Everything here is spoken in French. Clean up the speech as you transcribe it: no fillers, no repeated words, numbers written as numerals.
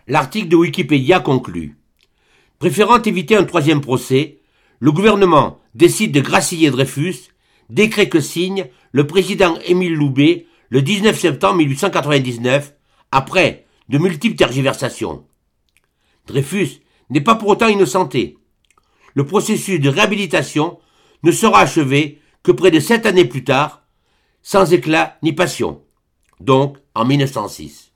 L'article de Wikipédia conclut. Préférant éviter un troisième procès, le gouvernement décide de gracier Dreyfus, décret que signe le président Émile Loubet le 19 septembre 1899, après de multiples tergiversations. Dreyfus n'est pas pour autant innocenté. Le processus de réhabilitation ne sera achevé que près de 7 années plus tard, sans éclat ni passion, donc en 1906.